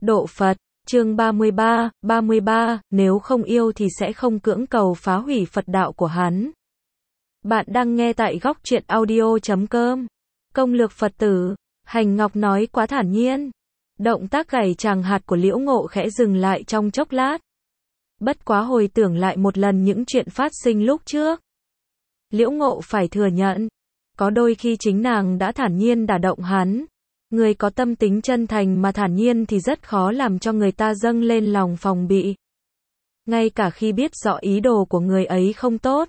Độ Phật, chương 33, nếu không yêu thì sẽ không cưỡng cầu phá hủy Phật đạo của hắn. Bạn đang nghe tại góc truyện audio.com. Công lược Phật tử, Hành Ngọc nói quá thản nhiên. Động tác gảy tràng hạt của Liễu Ngộ khẽ dừng lại trong chốc lát. Bất quá hồi tưởng lại một lần những chuyện phát sinh lúc trước. Liễu Ngộ phải thừa nhận, có đôi khi chính nàng đã thản nhiên đả động hắn. Người có tâm tính chân thành mà thản nhiên thì rất khó làm cho người ta dâng lên lòng phòng bị. Ngay cả khi biết rõ ý đồ của người ấy không tốt.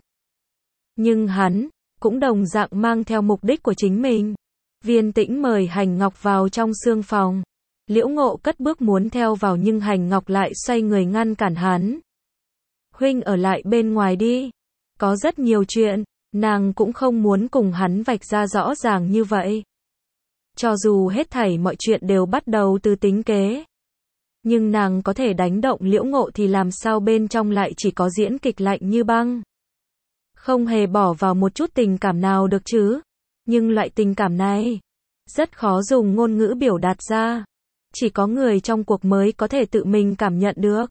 Nhưng hắn, cũng đồng dạng mang theo mục đích của chính mình. Viên Tĩnh mời Hành Ngọc vào trong sương phòng. Liễu Ngộ cất bước muốn theo vào nhưng Hành Ngọc lại xoay người ngăn cản hắn. Huynh ở lại bên ngoài đi. Có rất nhiều chuyện, nàng cũng không muốn cùng hắn vạch ra rõ ràng như vậy. Cho dù hết thảy mọi chuyện đều bắt đầu từ tính kế. Nhưng nàng có thể đánh động Liễu Ngộ thì làm sao bên trong lại chỉ có diễn kịch lạnh như băng. Không hề bỏ vào một chút tình cảm nào được chứ. Nhưng loại tình cảm này, rất khó dùng ngôn ngữ biểu đạt ra. Chỉ có người trong cuộc mới có thể tự mình cảm nhận được.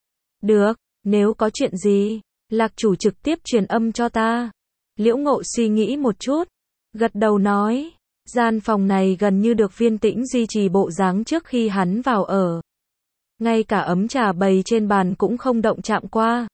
Được, nếu có chuyện gì, Lạc chủ trực tiếp truyền âm cho ta. Liễu Ngộ suy nghĩ một chút, gật đầu nói. Gian phòng này gần như được Viên Tĩnh duy trì bộ dáng trước khi hắn vào ở. Ngay cả ấm trà bày trên bàn cũng không động chạm qua.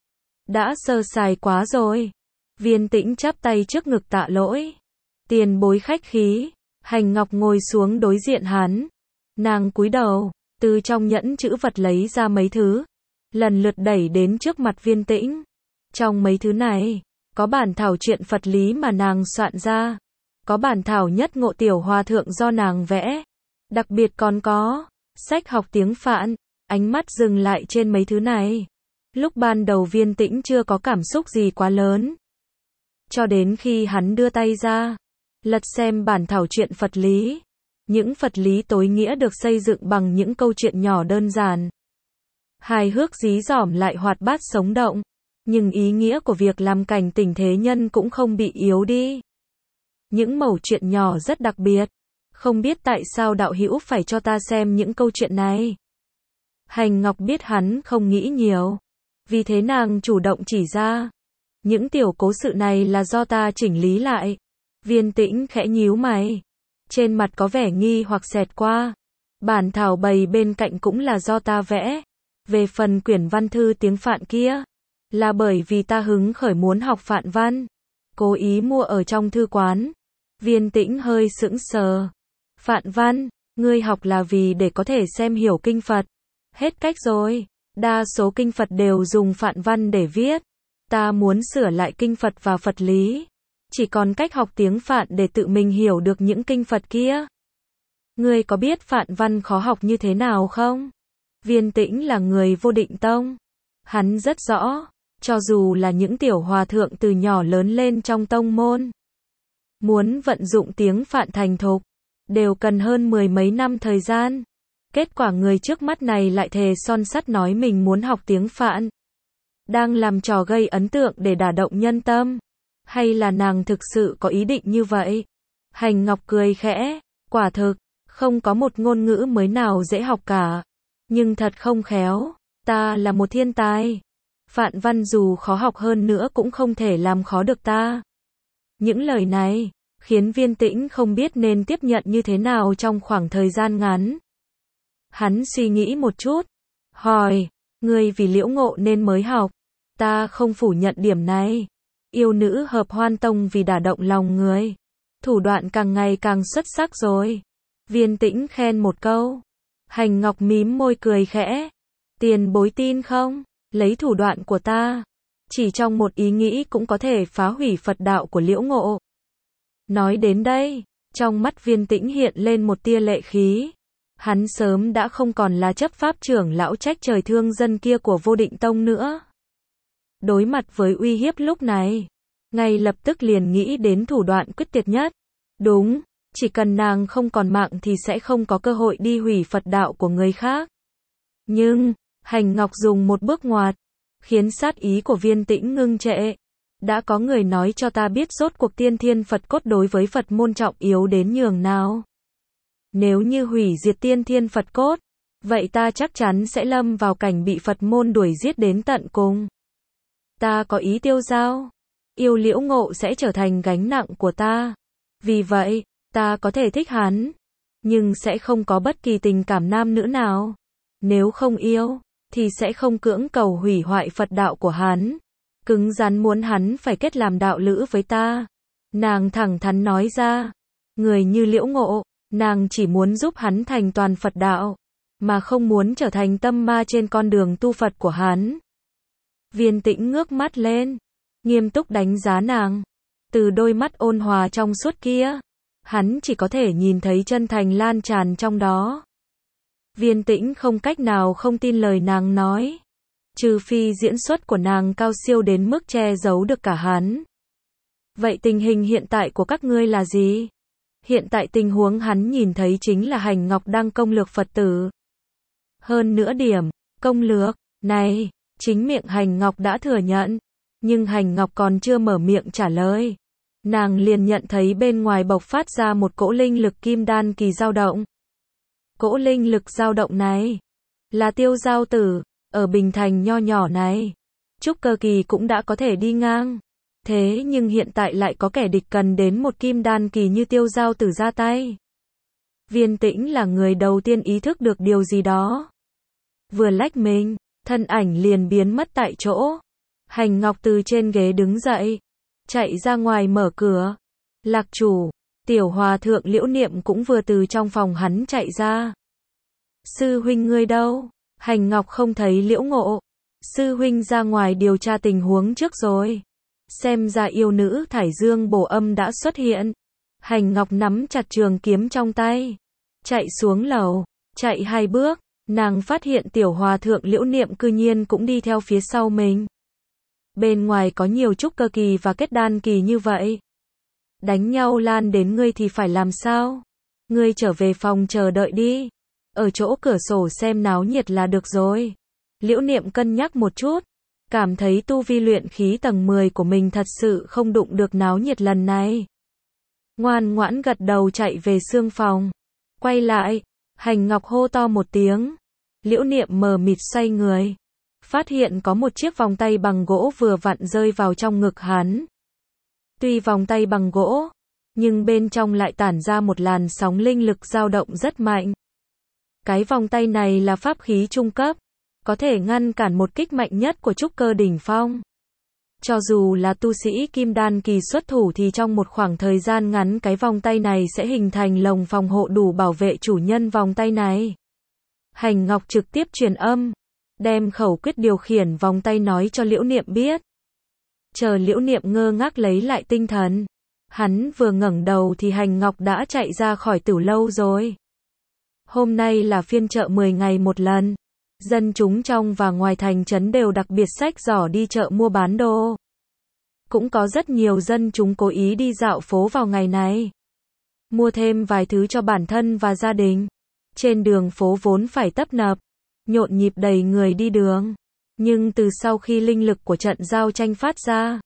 Đã sơ sài quá rồi. Viên Tĩnh chắp tay trước ngực tạ lỗi. Tiền bối khách khí. Hành Ngọc ngồi xuống đối diện hắn. Nàng cúi đầu, từ trong nhẫn chữ vật lấy ra mấy thứ. Lần lượt đẩy đến trước mặt Viên Tĩnh. Trong mấy thứ này, có bản thảo truyện Phật lý mà nàng soạn ra. Có bản thảo nhất ngộ tiểu hòa thượng do nàng vẽ. Đặc biệt còn có sách học tiếng Phạn. Ánh mắt dừng lại trên mấy thứ này. Lúc ban đầu Viên Tĩnh chưa có cảm xúc gì quá lớn. Cho đến khi hắn đưa tay ra, lật xem bản thảo truyện Phật lý. Những Phật lý tối nghĩa được xây dựng bằng những câu chuyện nhỏ đơn giản. Hài hước dí dỏm lại hoạt bát sống động. Nhưng ý nghĩa của việc làm cảnh tỉnh thế nhân cũng không bị yếu đi. Những mẩu chuyện nhỏ rất đặc biệt. Không biết tại sao đạo hữu phải cho ta xem những câu chuyện này. Hành Ngọc biết hắn không nghĩ nhiều. Vì thế nàng chủ động chỉ ra. Những tiểu cố sự này là do ta chỉnh lý lại. Viên Tĩnh khẽ nhíu mày. Trên mặt có vẻ nghi hoặc xẹt qua. Bản thảo bày bên cạnh cũng là do ta vẽ. Về phần quyển văn thư tiếng Phạn kia, là bởi vì ta hứng khởi muốn học Phạn văn. Cố ý mua ở trong thư quán. Viên Tĩnh hơi sững sờ. Phạn văn, ngươi học là vì để có thể xem hiểu kinh Phật. Hết cách rồi. Đa số kinh Phật đều dùng Phạn văn để viết. Ta muốn sửa lại kinh Phật và Phật lý. Chỉ còn cách học tiếng Phạn để tự mình hiểu được những kinh Phật kia. Ngươi có biết Phạn văn khó học như thế nào không? Viên Tĩnh là người Vô Định Tông. Hắn rất rõ, cho dù là những tiểu hòa thượng từ nhỏ lớn lên trong tông môn. Muốn vận dụng tiếng Phạn thành thục, đều cần hơn 10 mấy năm thời gian. Kết quả người trước mắt này lại thề son sắt nói mình muốn học tiếng Phạn. Đang làm trò gây ấn tượng để đả động nhân tâm. Hay là nàng thực sự có ý định như vậy? Hành Ngọc cười khẽ. Quả thực, không có một ngôn ngữ mới nào dễ học cả. Nhưng thật không khéo. Ta là một thiên tài. Phạn văn dù khó học hơn nữa cũng không thể làm khó được ta. Những lời này khiến Viên Tĩnh không biết nên tiếp nhận như thế nào trong khoảng thời gian ngắn. Hắn suy nghĩ một chút. Hỏi, ngươi vì Liễu Ngộ nên mới học. Ta không phủ nhận điểm này. Yêu nữ Hợp Hoan Tông vì đả động lòng người. Thủ đoạn càng ngày càng xuất sắc rồi. Viên Tĩnh khen một câu. Hành Ngọc mím môi cười khẽ. Tiền bối tin không? Lấy thủ đoạn của ta. Chỉ trong một ý nghĩ cũng có thể phá hủy Phật đạo của Liễu Ngộ. Nói đến đây, trong mắt Viên Tĩnh hiện lên một tia lệ khí. Hắn sớm đã không còn là chấp pháp trưởng lão trách trời thương dân kia của Vô Định Tông nữa. Đối mặt với uy hiếp lúc này, ngay lập tức liền nghĩ đến thủ đoạn quyết tuyệt nhất. Đúng, chỉ cần nàng không còn mạng thì sẽ không có cơ hội đi hủy Phật đạo của người khác. Nhưng, Hành Ngọc dùng một bước ngoặt, khiến sát ý của Viên Tĩnh ngưng trệ. Đã có người nói cho ta biết rốt cuộc tiên thiên Phật cốt đối với Phật môn trọng yếu đến nhường nào. Nếu như hủy diệt tiên thiên Phật cốt, vậy ta chắc chắn sẽ lâm vào cảnh bị Phật môn đuổi giết đến tận cùng. Ta có ý tiêu dao. Yêu Liễu Ngộ sẽ trở thành gánh nặng của ta. Vì vậy, ta có thể thích hắn, nhưng sẽ không có bất kỳ tình cảm nam nữ nào. Nếu không yêu, thì sẽ không cưỡng cầu hủy hoại Phật đạo của hắn. Cứng rắn muốn hắn phải kết làm đạo lữ với ta. Nàng thẳng thắn nói ra. Người như Liễu Ngộ, nàng chỉ muốn giúp hắn thành toàn Phật đạo, mà không muốn trở thành tâm ma trên con đường tu Phật của hắn. Viên Tĩnh ngước mắt lên, nghiêm túc đánh giá nàng. Từ đôi mắt ôn hòa trong suốt kia, hắn chỉ có thể nhìn thấy chân thành lan tràn trong đó. Viên Tĩnh không cách nào không tin lời nàng nói. Trừ phi diễn xuất của nàng cao siêu đến mức che giấu được cả hắn. Vậy tình hình hiện tại của các ngươi là gì? Hiện tại tình huống hắn nhìn thấy chính là Hành Ngọc đang công lược Phật tử. Hơn nữa điểm, công lược này, chính miệng Hành Ngọc đã thừa nhận. Nhưng Hành Ngọc còn chưa mở miệng trả lời. Nàng liền nhận thấy bên ngoài bộc phát ra một cỗ linh lực kim đan kỳ dao động. Cỗ linh lực dao động này là Tiêu Giao Tử, ở Bình Thành nho nhỏ này. Trúc cơ kỳ cũng đã có thể đi ngang. Thế nhưng hiện tại lại có kẻ địch cần đến một kim đan kỳ như Tiêu Giao Tử ra tay. Viên Tĩnh là người đầu tiên ý thức được điều gì đó. Vừa lách mình, thân ảnh liền biến mất tại chỗ. Hành Ngọc từ trên ghế đứng dậy, chạy ra ngoài mở cửa. Lạc chủ, Tiểu Hòa thượng Liễu Niệm cũng vừa từ trong phòng hắn chạy ra. Sư huynh ngươi đâu? Hành Ngọc không thấy Liễu Ngộ. Sư huynh ra ngoài điều tra tình huống trước rồi. Xem ra yêu nữ Thải Dương Bổ Âm đã xuất hiện. Hành Ngọc nắm chặt trường kiếm trong tay, chạy xuống lầu, chạy 2 bước, nàng phát hiện Tiểu Hòa thượng Liễu Niệm cư nhiên cũng đi theo phía sau mình. Bên ngoài có nhiều trúc cơ kỳ và kết đan kỳ như vậy. Đánh nhau lan đến ngươi thì phải làm sao? Ngươi trở về phòng chờ đợi đi. Ở chỗ cửa sổ xem náo nhiệt là được rồi. Liễu Niệm cân nhắc một chút, cảm thấy tu vi luyện khí tầng 10 của mình thật sự không đụng được náo nhiệt lần này. Ngoan ngoãn gật đầu chạy về xương phòng. Quay lại, Hành Ngọc hô to một tiếng. Liễu Niệm mờ mịt xoay người, phát hiện có một chiếc vòng tay bằng gỗ vừa vặn rơi vào trong ngực hắn. Tuy vòng tay bằng gỗ, nhưng bên trong lại tản ra một làn sóng linh lực dao động rất mạnh. Cái vòng tay này là pháp khí trung cấp, có thể ngăn cản một kích mạnh nhất của trúc cơ đỉnh phong. Cho dù là tu sĩ kim đan kỳ xuất thủ thì trong một khoảng thời gian ngắn cái vòng tay này sẽ hình thành lồng phòng hộ đủ bảo vệ chủ nhân vòng tay này. Hành Ngọc trực tiếp truyền âm, đem khẩu quyết điều khiển vòng tay nói cho Liễu Niệm biết. Chờ Liễu Niệm ngơ ngác lấy lại tinh thần, hắn vừa ngẩng đầu thì Hành Ngọc đã chạy ra khỏi tử lâu rồi. Hôm nay là phiên chợ 10 ngày một lần. Dân chúng trong và ngoài thành trấn đều đặc biệt xách giỏ đi chợ mua bán đồ. Cũng có rất nhiều dân chúng cố ý đi dạo phố vào ngày này, mua thêm vài thứ cho bản thân và gia đình. Trên đường phố vốn phải tấp nập, nhộn nhịp đầy người đi đường. Nhưng từ sau khi linh lực của trận giao tranh phát ra,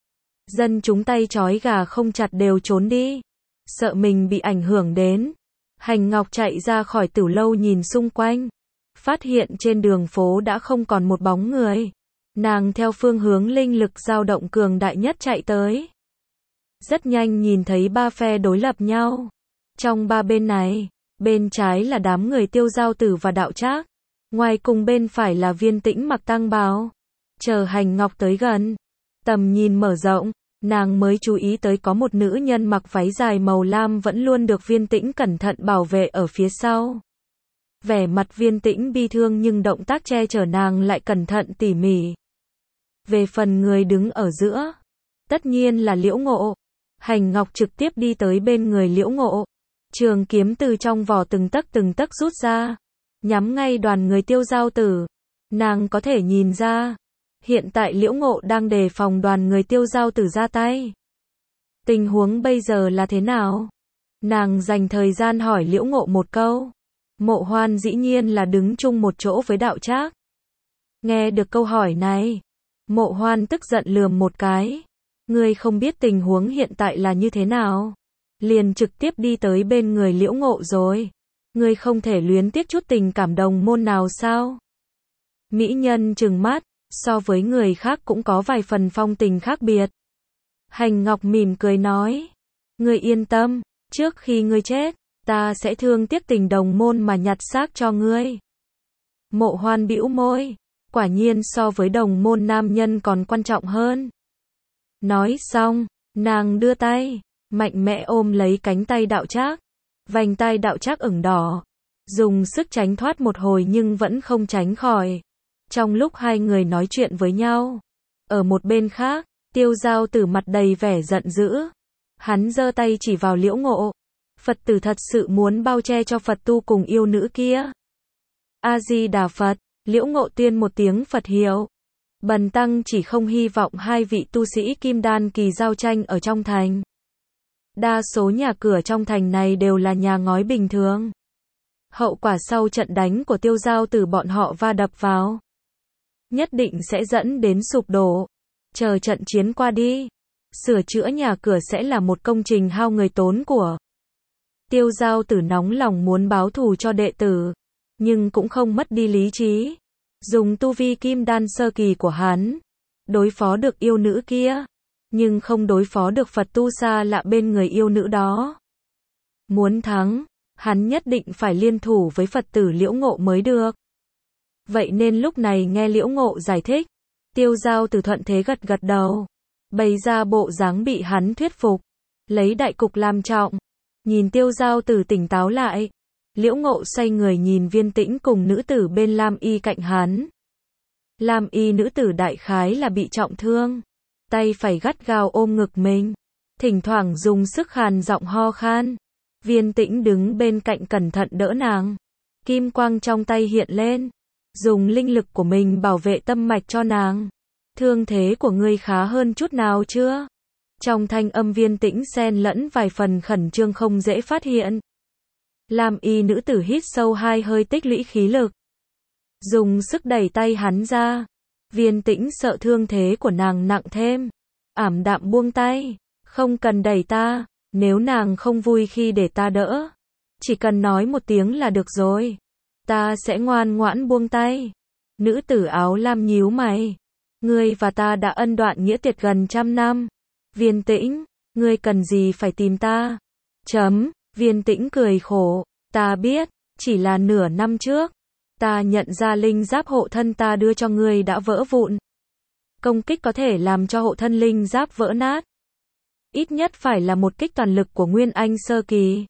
dân chúng tay trói gà không chặt đều trốn đi, sợ mình bị ảnh hưởng đến. Hành Ngọc chạy ra khỏi tử lâu nhìn xung quanh, phát hiện trên đường phố đã không còn một bóng người. Nàng theo phương hướng linh lực dao động cường đại nhất chạy tới. Rất nhanh nhìn thấy 3 phe đối lập nhau. Trong 3 bên này, bên trái là đám người Tiêu Giao Tử và Đạo Trác, ngoài cùng bên phải là Viên Tĩnh mặc tăng bào. Chờ Hành Ngọc tới gần, tầm nhìn mở rộng, nàng mới chú ý tới có một nữ nhân mặc váy dài màu lam vẫn luôn được Viên Tĩnh cẩn thận bảo vệ ở phía sau. Vẻ mặt Viên Tĩnh bi thương nhưng động tác che chở nàng lại cẩn thận tỉ mỉ. Về phần người đứng ở giữa, tất nhiên là Liễu Ngộ. Hành Ngọc trực tiếp đi tới bên người Liễu Ngộ, trường kiếm từ trong vỏ từng tấc rút ra, nhắm ngay đoàn người Tiêu Giao Tử. Nàng có thể nhìn ra, hiện tại Liễu Ngộ đang đề phòng đoàn người Tiêu Giao Tử ra tay. Tình huống bây giờ là thế nào? Nàng dành thời gian hỏi Liễu Ngộ một câu. Mộ Hoan dĩ nhiên là đứng chung một chỗ với Đạo Trác. Nghe được câu hỏi này, Mộ Hoan tức giận lườm một cái. Ngươi không biết tình huống hiện tại là như thế nào, liền trực tiếp đi tới bên người Liễu Ngộ rồi. Ngươi không thể luyến tiếc chút tình cảm đồng môn nào sao? Mỹ nhân trừng mắt, so với người khác cũng có vài phần phong tình khác biệt. Hành Ngọc mỉm cười nói, ngươi yên tâm, trước khi ngươi chết, ta sẽ thương tiếc tình đồng môn mà nhặt xác cho ngươi. Mộ Hoan bĩu môi, quả nhiên so với đồng môn nam nhân còn quan trọng hơn. Nói xong, nàng đưa tay, mạnh mẽ ôm lấy cánh tay Đạo Trác. Vành tai Đạo Trác ửng đỏ, dùng sức tránh thoát một hồi nhưng vẫn không tránh khỏi. Trong lúc hai người nói chuyện với nhau, ở một bên khác, Tiêu Giao Tử mặt đầy vẻ giận dữ. Hắn giơ tay chỉ vào Liễu Ngộ. Phật tử thật sự muốn bao che cho Phật tu cùng yêu nữ kia. A Di Đà Phật, Liễu Ngộ tuyên một tiếng Phật hiệu. Bần tăng chỉ không hy vọng hai vị tu sĩ kim đan kỳ giao tranh ở trong thành. Đa số nhà cửa trong thành này đều là nhà ngói bình thường. Hậu quả sau trận đánh của Tiêu Giao Tử bọn họ va đập vào, nhất định sẽ dẫn đến sụp đổ. Chờ trận chiến qua đi, sửa chữa nhà cửa sẽ là một công trình hao người tốn của. Tiêu Giao Tử nóng lòng muốn báo thù cho đệ tử, nhưng cũng không mất đi lý trí. Dùng tu vi kim đan sơ kỳ của hắn, đối phó được yêu nữ kia, nhưng không đối phó được Phật tu xa lạ bên người yêu nữ đó. Muốn thắng, hắn nhất định phải liên thủ với Phật tử Liễu Ngộ mới được. Vậy nên lúc này nghe Liễu Ngộ giải thích, Tiêu Giao Tử thuận thế gật gật đầu, bày ra bộ dáng bị hắn thuyết phục, lấy đại cục làm trọng. Nhìn Tiêu Giao Tử tỉnh táo lại, Liễu Ngộ xoay người nhìn Viên Tĩnh cùng nữ tử bên lam y cạnh hắn. Lam y nữ tử đại khái là bị trọng thương, tay phải gắt gao ôm ngực mình, thỉnh thoảng dùng sức khàn giọng ho khan. Viên Tĩnh đứng bên cạnh cẩn thận đỡ nàng, kim quang trong tay hiện lên, dùng linh lực của mình bảo vệ tâm mạch cho nàng. Thương thế của ngươi khá hơn chút nào chưa? Trong thanh âm Viên Tĩnh xen lẫn vài phần khẩn trương không dễ phát hiện. Lam y nữ tử hít sâu hai hơi tích lũy khí lực, dùng sức đẩy tay hắn ra. Viên Tĩnh sợ thương thế của nàng nặng thêm, ảm đạm buông tay, không cần đẩy ta, nếu nàng không vui khi để ta đỡ, chỉ cần nói một tiếng là được rồi, ta sẽ ngoan ngoãn buông tay. Nữ tử áo lam nhíu mày, ngươi và ta đã ân đoạn nghĩa tuyệt gần 100 năm. Viên Tĩnh, ngươi cần gì phải tìm ta? Viên Tĩnh cười khổ, ta biết, chỉ là nửa năm trước, ta nhận ra linh giáp hộ thân ta đưa cho ngươi đã vỡ vụn. Công kích có thể làm cho hộ thân linh giáp vỡ nát. Ít nhất phải là một kích toàn lực của Nguyên Anh sơ kỳ.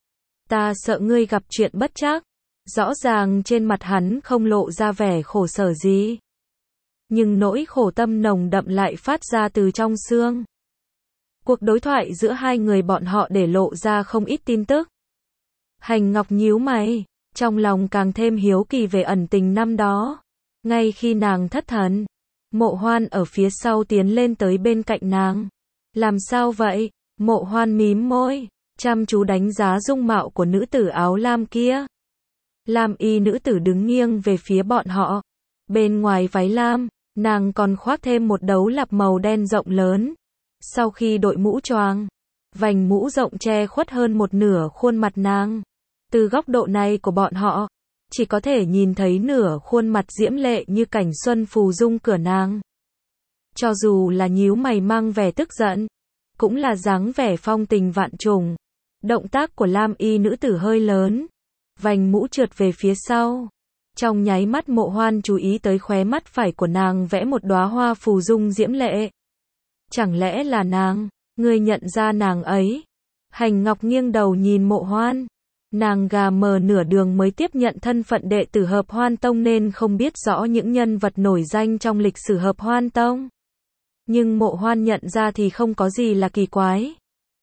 Ta sợ ngươi gặp chuyện bất trắc. Rõ ràng trên mặt hắn không lộ ra vẻ khổ sở gì, nhưng nỗi khổ tâm nồng đậm lại phát ra từ trong xương. Cuộc đối thoại giữa hai người bọn họ để lộ ra không ít tin tức. Hành Ngọc nhíu mày, trong lòng càng thêm hiếu kỳ về ẩn tình năm đó. Ngay khi nàng thất thần, Mộ Hoan ở phía sau tiến lên tới bên cạnh nàng. Làm sao vậy? Mộ Hoan mím môi, chăm chú đánh giá dung mạo của nữ tử áo lam kia. Lam y nữ tử đứng nghiêng về phía bọn họ. Bên ngoài váy lam, nàng còn khoác thêm một đấu lạp màu đen rộng lớn. Sau khi đội mũ choàng, vành mũ rộng che khuất hơn một nửa khuôn mặt nàng. Từ góc độ này của bọn họ, chỉ có thể nhìn thấy nửa khuôn mặt diễm lệ như cảnh xuân phù dung cửa nàng. Cho dù là nhíu mày mang vẻ tức giận, cũng là dáng vẻ phong tình vạn trùng. Động tác của Lam y nữ tử hơi lớn, vành mũ trượt về phía sau. Trong nháy mắt Mộ Hoan chú ý tới khóe mắt phải của nàng vẽ một đóa hoa phù dung diễm lệ. Chẳng lẽ là nàng? Ngươi nhận ra nàng ấy? Hành Ngọc nghiêng đầu nhìn Mộ Hoan. Nàng gà mờ nửa đường mới tiếp nhận thân phận đệ tử Hợp Hoan Tông nên không biết rõ những nhân vật nổi danh trong lịch sử Hợp Hoan Tông. Nhưng Mộ Hoan nhận ra thì không có gì là kỳ quái.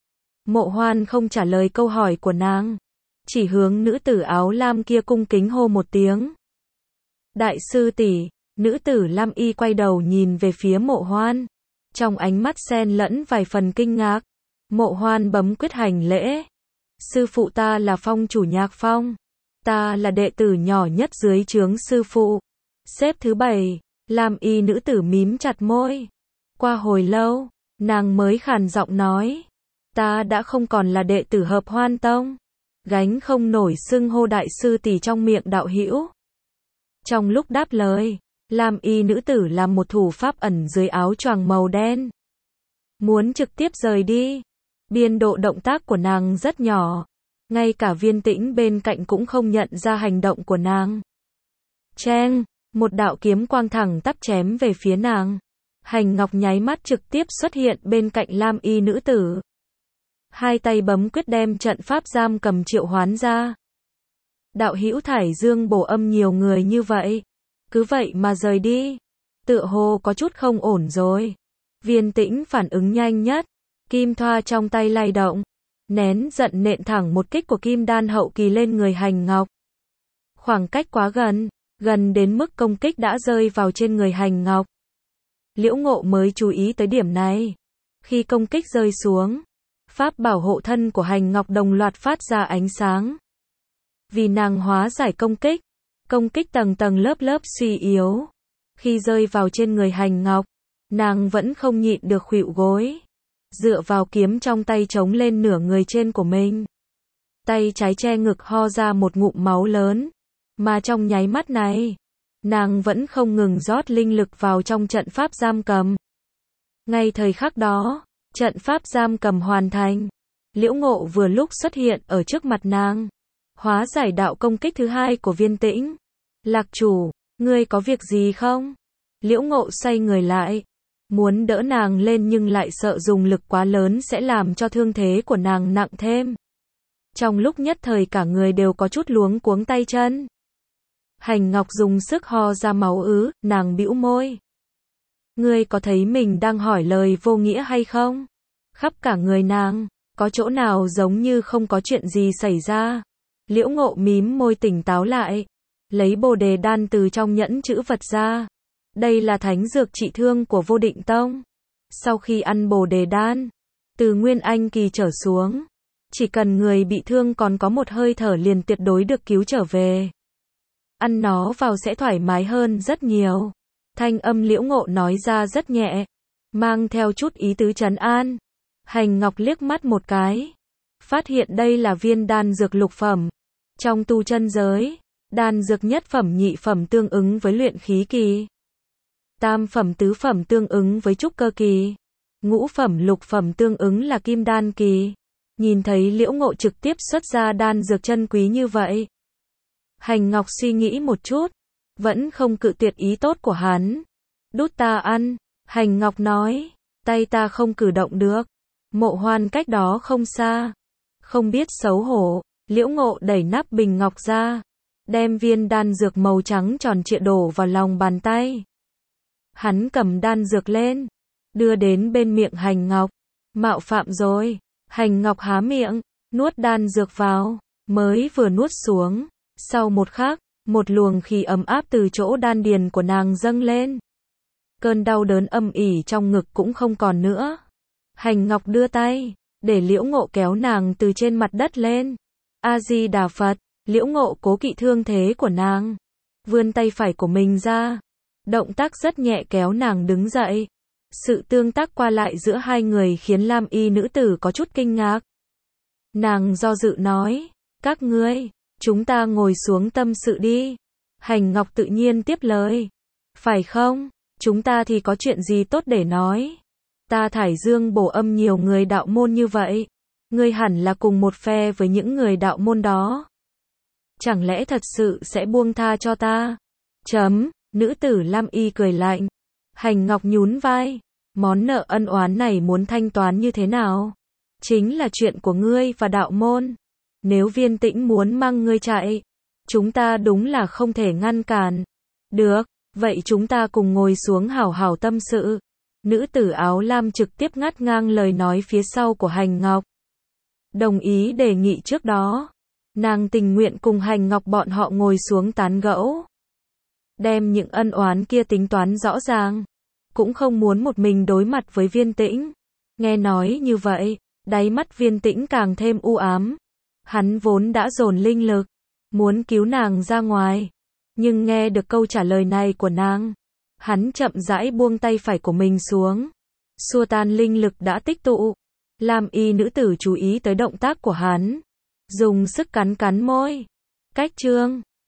Mộ Hoan không trả lời câu hỏi của nàng, chỉ hướng nữ tử áo lam kia cung kính hô một tiếng. Đại sư tỷ. Nữ tử lam y quay đầu nhìn về phía Mộ Hoan, trong ánh mắt xen lẫn vài phần kinh ngạc. Mộ Hoan bấm quyết hành lễ. Sư phụ ta là Phong chủ Nhạc Phong, ta là đệ tử nhỏ nhất dưới trướng sư phụ, xếp thứ 7. Lam y nữ tử mím chặt môi. Qua hồi lâu, nàng mới khàn giọng nói, ta đã không còn là đệ tử Hợp Hoan Tông. gánh không nổi xưng hô đại sư tỷ trong miệng đạo hữu. Trong lúc đáp lời, lam y nữ tử làm một thủ pháp ẩn dưới áo choàng màu đen. Muốn trực tiếp rời đi. Biên độ động tác của nàng rất nhỏ. Ngay cả Viên Tĩnh bên cạnh cũng không nhận ra hành động của nàng. Cheng, một đạo kiếm quang thẳng tắp chém về phía nàng. Hành Ngọc nháy mắt trực tiếp xuất hiện bên cạnh lam y nữ tử. Hai tay bấm quyết đem trận pháp giam cầm triệu hoán ra. Đạo hữu Thải Dương bổ âm nhiều người như vậy. Cứ vậy mà rời đi. Tựa hồ có chút không ổn rồi. Viên Tĩnh phản ứng nhanh nhất. Kim thoa trong tay lay động. Nén giận nện thẳng một kích của kim đan hậu kỳ lên người Hành Ngọc. Khoảng cách quá gần. Gần đến mức công kích đã rơi vào trên người Hành Ngọc. Liễu Ngộ mới chú ý tới điểm này. Khi công kích rơi xuống, pháp bảo hộ thân của Hành Ngọc đồng loạt phát ra ánh sáng. Vì nàng hóa giải công kích tầng tầng lớp lớp suy yếu. Khi rơi vào trên người Hành Ngọc, nàng vẫn không nhịn được khuỵu gối. Dựa vào kiếm trong tay chống lên nửa người trên của mình. Tay trái che ngực ho ra một ngụm máu lớn. Mà trong nháy mắt này, nàng vẫn không ngừng rót linh lực vào trong trận pháp giam cầm. Ngay thời khắc đó, trận pháp giam cầm hoàn thành. Liễu Ngộ vừa lúc xuất hiện ở trước mặt nàng. Hóa giải đạo công kích thứ hai của Viên Tĩnh. Lạc chủ, ngươi có việc gì không? Liễu Ngộ xoay người lại. Muốn đỡ nàng lên nhưng lại sợ dùng lực quá lớn sẽ làm cho thương thế của nàng nặng thêm. Trong lúc nhất thời cả người đều có chút luống cuống tay chân. Hành Ngọc dùng sức ho ra máu ứ, nàng bĩu môi. Ngươi có thấy mình đang hỏi lời vô nghĩa hay không? Khắp cả người nàng, có chỗ nào giống như không có chuyện gì xảy ra. Liễu Ngộ mím môi tỉnh táo lại. Lấy Bồ Đề đan từ trong nhẫn chữ vật ra. Đây là thánh dược trị thương của Vô Định Tông. Sau khi ăn Bồ Đề đan, từ Nguyên Anh kỳ trở xuống, chỉ cần người bị thương còn có một hơi thở liền tuyệt đối được cứu trở về. Ăn nó vào sẽ thoải mái hơn rất nhiều. Thanh âm Liễu Ngộ nói ra rất nhẹ, mang theo chút ý tứ trấn an. Hành Ngọc liếc mắt một cái, phát hiện đây là viên đan dược lục phẩm. Trong tu chân giới, đan dược nhất phẩm nhị phẩm tương ứng với luyện khí kỳ. Tam phẩm tứ phẩm tương ứng với trúc cơ kỳ. Ngũ phẩm lục phẩm tương ứng là kim đan kỳ. Nhìn thấy Liễu Ngộ trực tiếp xuất ra đan dược chân quý như vậy. Hành Ngọc suy nghĩ một chút, vẫn không cự tuyệt ý tốt của hắn. Đút ta ăn, Hành Ngọc nói, tay ta không cử động được. Mộ Hoan cách đó không xa. Không biết xấu hổ, Liễu Ngộ đẩy nắp bình ngọc ra, đem viên đan dược màu trắng tròn trịa đổ vào lòng bàn tay. Hắn cầm đan dược lên, đưa đến bên miệng Hành Ngọc. Mạo phạm rồi. Hành Ngọc há miệng, nuốt đan dược vào, mới vừa nuốt xuống. Sau một khắc, một luồng khí ấm áp từ chỗ đan điền của nàng dâng lên. Cơn đau đớn âm ỉ trong ngực cũng không còn nữa. Hành Ngọc đưa tay, để Liễu Ngộ kéo nàng từ trên mặt đất lên. A-di Đà Phật, Liễu Ngộ cố kỵ thương thế của nàng. Vươn tay phải của mình ra. Động tác rất nhẹ kéo nàng đứng dậy. Sự tương tác qua lại giữa hai người khiến lam y nữ tử có chút kinh ngạc. Nàng do dự nói, các ngươi, chúng ta ngồi xuống tâm sự đi. Hành Ngọc tự nhiên tiếp lời. Phải không? Chúng ta thì có chuyện gì tốt để nói. Ta Thải Dương bổ âm nhiều người đạo môn như vậy. Ngươi hẳn là cùng một phe với những người đạo môn đó. Chẳng lẽ thật sự sẽ buông tha cho ta? Nữ tử lam y cười lạnh. Hành Ngọc nhún vai. Món nợ ân oán này muốn thanh toán như thế nào? Chính là chuyện của ngươi và đạo môn. Nếu Viên Tĩnh muốn mang ngươi chạy, chúng ta đúng là không thể ngăn cản. Được, vậy chúng ta cùng ngồi xuống hảo hảo tâm sự. Nữ tử áo lam trực tiếp ngắt ngang lời nói phía sau của Hành Ngọc. Đồng ý đề nghị trước đó. Nàng tình nguyện cùng Hành Ngọc bọn họ ngồi xuống tán gẫu. Đem những ân oán kia tính toán rõ ràng. Cũng không muốn một mình đối mặt với Viên Tĩnh. Nghe nói như vậy, đáy mắt Viên Tĩnh càng thêm u ám. Hắn vốn đã dồn linh lực, muốn cứu nàng ra ngoài. Nhưng nghe được câu trả lời này của nàng, hắn chậm rãi buông tay phải của mình xuống. Xua tan linh lực đã tích tụ. Lam y nữ tử chú ý tới động tác của hắn. Dùng sức cắn cắn môi. Cách chương